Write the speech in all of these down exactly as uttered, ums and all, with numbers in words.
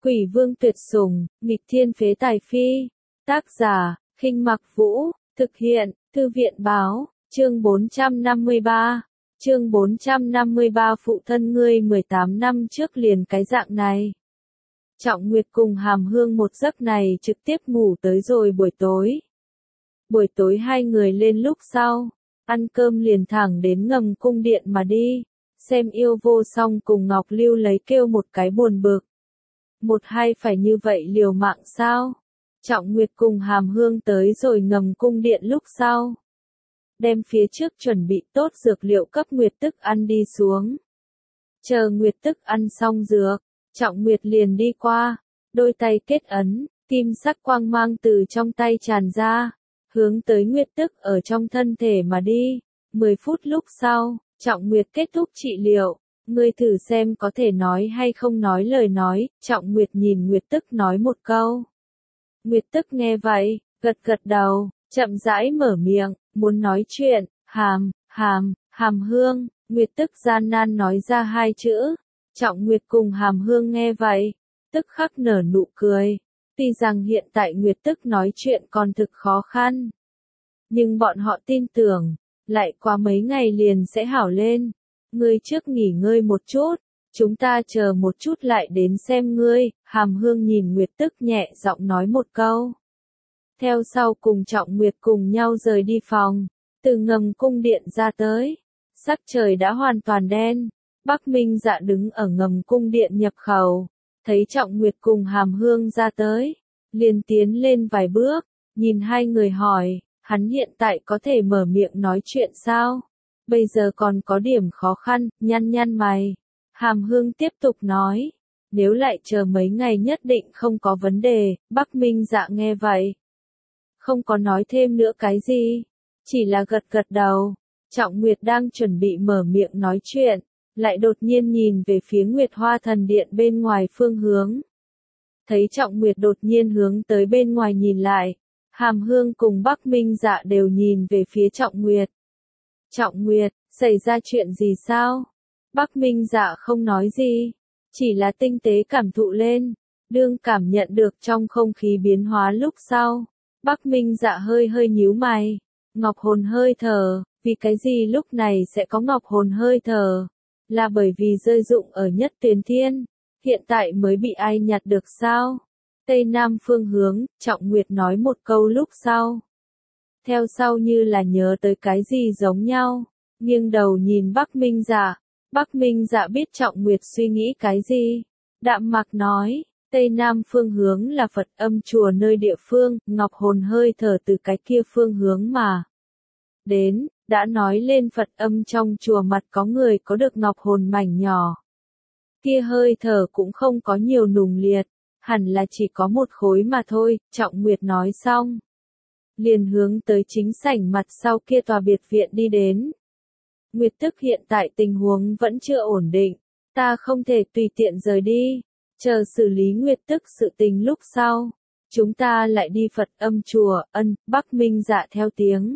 Quỷ vương tuyệt sủng, nghịch thiên phế tài phi. Tác giả, Khinh Mặc Vũ, thực hiện, Thư viện báo, chương bốn trăm năm mươi ba. Chương bốn trăm năm mươi ba phụ thân ngươi mười tám năm trước liền cái dạng này. Trọng Nguyệt cùng Hàm Hương một giấc này trực tiếp ngủ tới rồi buổi tối. Buổi tối hai người lên lúc sau, ăn cơm liền thẳng đến Ngầm Cung Điện mà đi, xem Yêu Vô Song cùng Ngọc Lưu lấy kêu một cái buồn bực. Một hai phải như vậy liều mạng sao? Trọng Nguyệt cùng Hàm Hương tới rồi Ngầm Cung Điện lúc sau. Đem phía trước chuẩn bị tốt dược liệu cấp Nguyệt Tức ăn đi xuống. Chờ Nguyệt Tức ăn xong dược, Trọng Nguyệt liền đi qua, đôi tay kết ấn, kim sắc quang mang từ trong tay tràn ra, hướng tới Nguyệt Tức ở trong thân thể mà đi. Mười phút lúc sau, Trọng Nguyệt kết thúc trị liệu. Ngươi thử xem có thể nói hay không nói lời nói, Trọng Nguyệt nhìn Nguyệt Tức nói một câu. Nguyệt Tức nghe vậy, gật gật đầu, chậm rãi mở miệng, muốn nói chuyện, hàm, hàm, Hàm Hương, Nguyệt Tức gian nan nói ra hai chữ. Trọng Nguyệt cùng Hàm Hương nghe vậy, tức khắc nở nụ cười. Tuy rằng hiện tại Nguyệt Tức nói chuyện còn thực khó khăn, nhưng bọn họ tin tưởng, lại qua mấy ngày liền sẽ hảo lên. Ngươi trước nghỉ ngơi một chút, chúng ta chờ một chút lại đến xem ngươi. Hàm Hương nhìn Nguyệt Tức nhẹ giọng nói một câu. Theo sau cùng Trọng Nguyệt cùng nhau rời đi phòng, từ Ngầm Cung Điện ra tới. Sắc trời đã hoàn toàn đen, Bắc Minh Dạ đứng ở Ngầm Cung Điện nhập khẩu, thấy Trọng Nguyệt cùng Hàm Hương ra tới, liền tiến lên vài bước, nhìn hai người hỏi, hắn hiện tại có thể mở miệng nói chuyện sao? Bây giờ còn có điểm khó khăn, nhăn nhăn mày. Hàm Hương tiếp tục nói, nếu lại chờ mấy ngày nhất định không có vấn đề. Bắc Minh Dạ nghe vậy, không có nói thêm nữa cái gì, chỉ là gật gật đầu. Trọng Nguyệt đang chuẩn bị mở miệng nói chuyện, lại đột nhiên nhìn về phía Nguyệt Hoa Thần Điện bên ngoài phương hướng. Thấy Trọng Nguyệt đột nhiên hướng tới bên ngoài nhìn lại, Hàm Hương cùng Bắc Minh Dạ đều nhìn về phía Trọng Nguyệt. Trọng Nguyệt, xảy ra chuyện gì sao? Bắc Minh Dạ không nói gì, chỉ là tinh tế cảm thụ lên. Đương cảm nhận được trong không khí biến hóa lúc sau, Bắc Minh Dạ hơi hơi nhíu mày. Ngọc hồn hơi thở, vì cái gì lúc này sẽ có ngọc hồn hơi thở? Là bởi vì rơi dụng ở Nhất Tuyến Thiên, hiện tại mới bị ai nhặt được sao? Tây Nam phương hướng, Trọng Nguyệt nói một câu lúc sau. Theo sau như là nhớ tới cái gì giống nhau, nghiêng đầu nhìn Bắc Minh Dạ. Bắc Minh Dạ biết Trọng Nguyệt suy nghĩ cái gì, đạm mạc nói, Tây Nam phương hướng là Phật âm chùa nơi địa phương, ngọc hồn hơi thở từ cái kia phương hướng mà đến. Đã nói lên Phật âm trong chùa mặt có người có được ngọc hồn mảnh nhỏ. Kia hơi thở cũng không có nhiều nùng liệt, hẳn là chỉ có một khối mà thôi. Trọng Nguyệt nói xong, liền hướng tới chính sảnh mặt sau kia tòa biệt viện đi đến. Nguyệt Tức hiện tại tình huống vẫn chưa ổn định, ta không thể tùy tiện rời đi, chờ xử lý Nguyệt Tức sự tình lúc sau, chúng ta lại đi Phật âm chùa. Ân. Bắc Minh Dạ theo tiếng,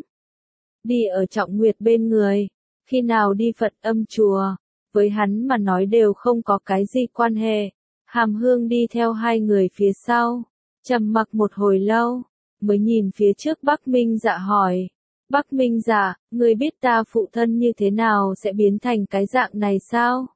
đi ở Trọng Nguyệt bên người. Khi nào đi Phật âm chùa, với hắn mà nói đều không có cái gì quan hệ. Hàm Hương đi theo hai người phía sau, trầm mặc một hồi lâu, mới nhìn phía trước Bắc Minh Dạ hỏi. Bắc Minh Dạ, ngươi biết ta phụ thân như thế nào sẽ biến thành cái dạng này sao?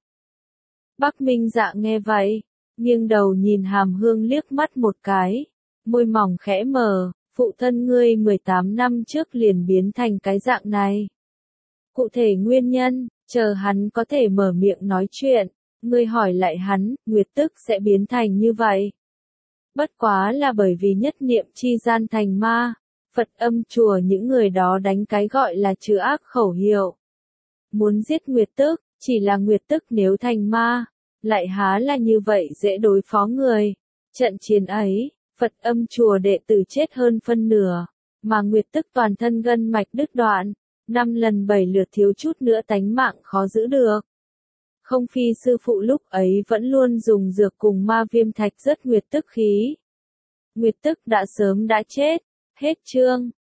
Bắc Minh Dạ nghe vậy, nghiêng đầu nhìn Hàm Hương liếc mắt một cái, môi mỏng khẽ mở, phụ thân ngươi mười tám năm trước liền biến thành cái dạng này. Cụ thể nguyên nhân, chờ hắn có thể mở miệng nói chuyện, ngươi hỏi lại hắn, Nguyệt Tức sẽ biến thành như vậy. Bất quá là bởi vì nhất niệm chi gian thành ma. Phật âm chùa những người đó đánh cái gọi là trừ ác khẩu hiệu. Muốn giết Nguyệt Tức, chỉ là Nguyệt Tức nếu thành ma, lại há là như vậy dễ đối phó người. Trận chiến ấy, Phật âm chùa đệ tử chết hơn phân nửa, mà Nguyệt Tức toàn thân gân mạch đứt đoạn, năm lần bảy lượt thiếu chút nữa tánh mạng khó giữ được. Không phi sư phụ lúc ấy vẫn luôn dùng dược cùng ma viêm thạch rất Nguyệt Tức khí. Nguyệt Tức đã sớm đã chết. Hết chương.